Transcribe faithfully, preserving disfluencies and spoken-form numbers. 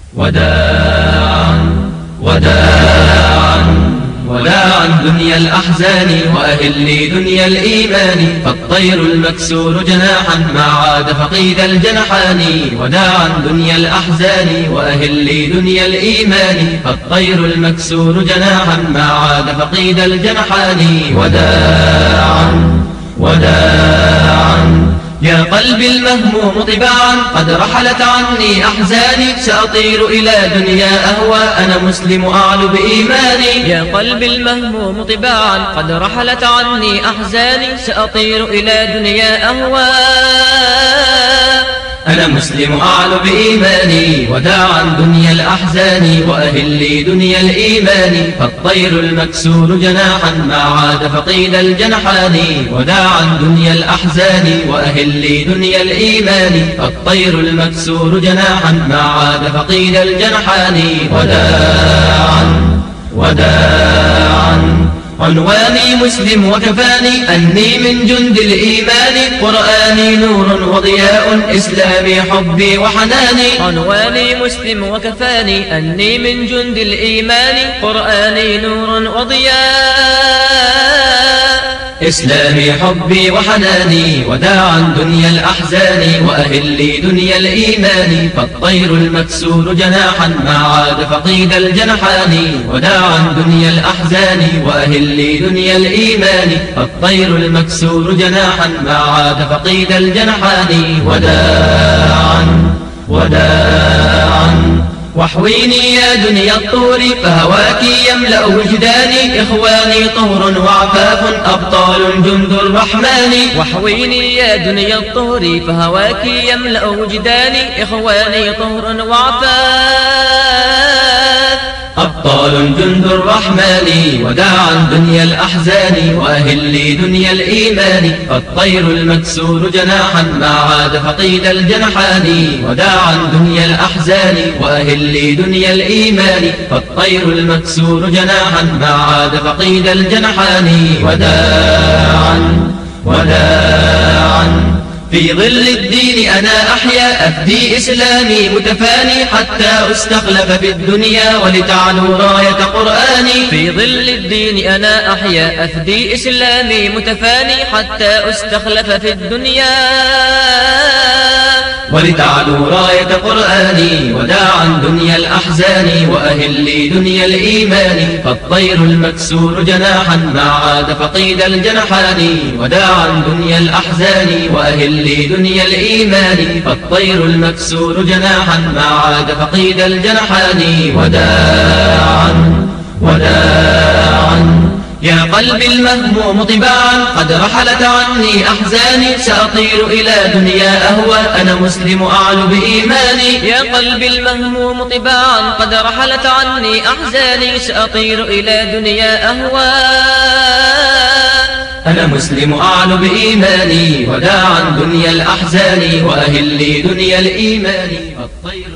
وداعا وداعا وداعا دنيا الأحزان وأهلي دنيا الإيمان، فالطير المكسور جناحا ما عاد فقيد الجنحان. وداعا دنيا الأحزان وأهلي دنيا الإيمان، فالطير المكسور جناحا ما عاد فقيد الجنحان. وداعا وداعا يا قلبي المهموم طباعا قد رحلت عني أحزاني، سأطير إلى دنيا أهوى أنا مسلم أعلو بإيماني. يا قلبي المهموم طباعا قد رحلت عني أحزاني، سأطير إلى دنيا أهوى أنا مسلم أعلو بإيماني. وداعا دنيا الأحزان وأهلي دنيا الإيمان، فالطير المكسور جناحا ما عاد فقيد الجنحان. وداعا دنيا الأحزان وأهلي دنيا الإيمان، فالطير المكسور جناحا ما عاد فقيد الجنحان. وداعا وداعا عنواني مسلم وكفاني أني من جند الإيمان، قرآني نور وضياء إسلامي حبي وحناني. عنواني مسلم وكفاني أني من جند الإيمان، قرآني نور وضياء إسلامي حبي وحناني. وداعا دنيا الأحزان وأهلي دنيا الإيمان، فالطير المكسور جناحا ما عاد فقيد الجنحان. وداعا دنيا الأحزان وأهلي دنيا الإيمان، فالطير المكسور جناحا ما عاد فقيد الجنحان. وداعا وداعا واحويني يا دنيا الطور فهواك يملأ وجداني، إخواني طهر وعفاف أبطال جند الرحمن. واحويني يا دنيا الطهر فهواك يملأ وجداني، إخواني طهر وعفاف أبطال جند الرحمن. وداعا دنيا الأحزان وأهلي دنيا الإيمان، فالطير المكسور جناحا ما عاد فقيد الجنحان. وداعا دنيا الأحزان وأهلي دنيا الإيمان، فالطير المكسور جناحا ما عاد فقيد الجنحان. وداعا وداعا في ظل الدين أنا أحيا أفدي إسلامي متفاني، حتى أستخلف في الدنيا ولتعلو راية قرآني. في ظل الدين أنا أحيا أفدي إسلامي متفاني، حتى أستخلف في الدنيا ولتعلو راية قرآني. وداعا دنيا الأحزان وأهلي دنيا الإيمان، فالطير المكسور جناحا ما عاد فقيد الجنحان. وداعا دنيا الأحزان وأهلي دنيا الإيمان، فالطير المكسور جناحا ما عاد فقيد الجنحان. وداعا وداعا يا قلبي المهموم طباعا قد رحلت عني أحزاني، سأطير إلى دنيا أهوى أنا مسلم أعلو بإيماني. يا قلبي المهموم طباعا قد رحلت عني أحزاني، سأطير إلى دنيا أهوى أنا مسلم أعلو بإيماني. وداعا دنيا الأحزان وأهلي دنيا الإيمان، فالطير